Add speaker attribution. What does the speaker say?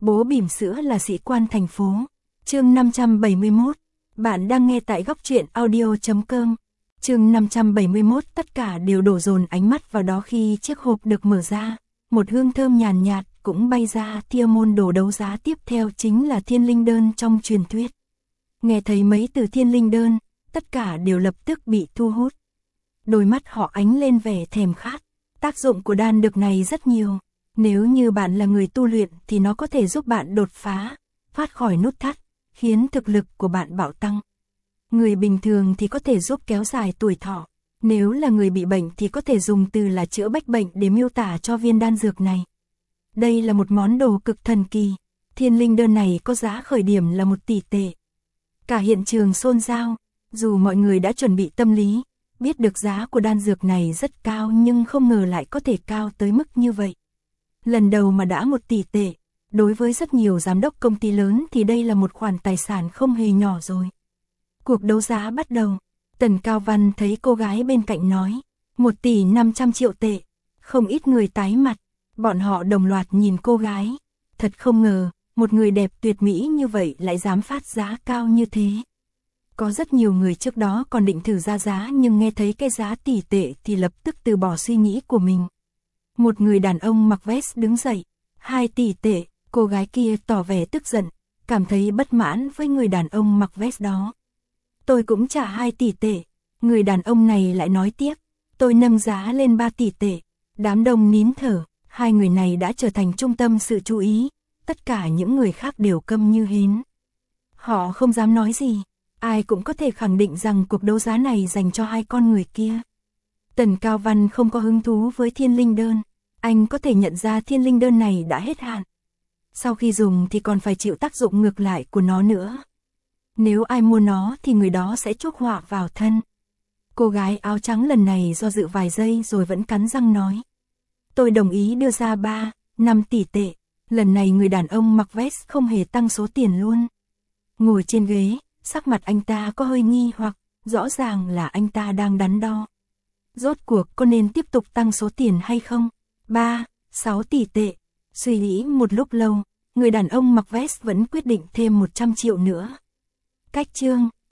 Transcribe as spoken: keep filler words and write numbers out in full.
Speaker 1: Bố bỉm sữa là sĩ quan thành phố. Chương năm trăm bảy mươi mốt. Bạn đang nghe tại góc truyện audio chấm com. Chương năm trăm bảy mươi mốt, tất cả đều đổ dồn ánh mắt vào đó khi chiếc hộp được mở ra. Một hương thơm nhàn nhạt, nhạt cũng bay ra. Tia môn đồ đấu giá tiếp theo chính là thiên linh đơn trong truyền thuyết. Nghe thấy mấy từ thiên linh đơn, tất cả đều lập tức bị thu hút. Đôi mắt họ ánh lên vẻ thèm khát. Tác dụng của đan dược này rất nhiều. Nếu như bạn là người tu luyện thì nó có thể giúp bạn đột phá, thoát khỏi nút thắt, khiến thực lực của bạn bạo tăng. Người bình thường thì có thể giúp kéo dài tuổi thọ. Nếu là người bị bệnh thì có thể dùng từ là chữa bách bệnh để miêu tả cho viên đan dược này. Đây là một món đồ cực thần kỳ. Thiên linh đơn này có giá khởi điểm là một tỷ tệ. Cả hiện trường xôn xao, dù mọi người đã chuẩn bị tâm lý, biết được giá của đan dược này rất cao nhưng không ngờ lại có thể cao tới mức như vậy. Lần đầu mà đã một tỷ tệ, đối với rất nhiều giám đốc công ty lớn thì đây là một khoản tài sản không hề nhỏ rồi. Cuộc đấu giá bắt đầu, Tần Cao Văn thấy cô gái bên cạnh nói, một tỷ năm trăm triệu tệ, không ít người tái mặt, bọn họ đồng loạt nhìn cô gái, thật không ngờ, một người đẹp tuyệt mỹ như vậy lại dám phát giá cao như thế. Có rất nhiều người trước đó còn định thử ra giá nhưng nghe thấy cái giá tỷ tệ thì lập tức từ bỏ suy nghĩ của mình. Một người đàn ông mặc vest đứng dậy, hai tỷ tệ, cô gái kia tỏ vẻ tức giận, cảm thấy bất mãn với người đàn ông mặc vest đó. Tôi cũng trả hai tỷ tệ, người đàn ông này lại nói tiếp, tôi nâng giá lên ba tỷ tệ, đám đông nín thở, hai người này đã trở thành trung tâm sự chú ý, tất cả những người khác đều câm như hến. Họ không dám nói gì, ai cũng có thể khẳng định rằng cuộc đấu giá này dành cho hai con người kia. Tần Cao Văn không có hứng thú với thiên linh đơn, anh có thể nhận ra thiên linh đơn này đã hết hạn. Sau khi dùng thì còn phải chịu tác dụng ngược lại của nó nữa. Nếu ai mua nó thì người đó sẽ chuốc họa vào thân. Cô gái áo trắng lần này do dự vài giây rồi vẫn cắn răng nói. Tôi đồng ý đưa ra ba, năm tỷ tệ. Lần này người đàn ông mặc vest không hề tăng số tiền luôn. Ngồi trên ghế, sắc mặt anh ta có hơi nghi hoặc, rõ ràng là anh ta đang đắn đo. Rốt cuộc có nên tiếp tục tăng số tiền hay không? ba, sáu tỷ tệ. Suy nghĩ một lúc lâu, người đàn ông mặc vest vẫn quyết định thêm một trăm triệu nữa. Cách chương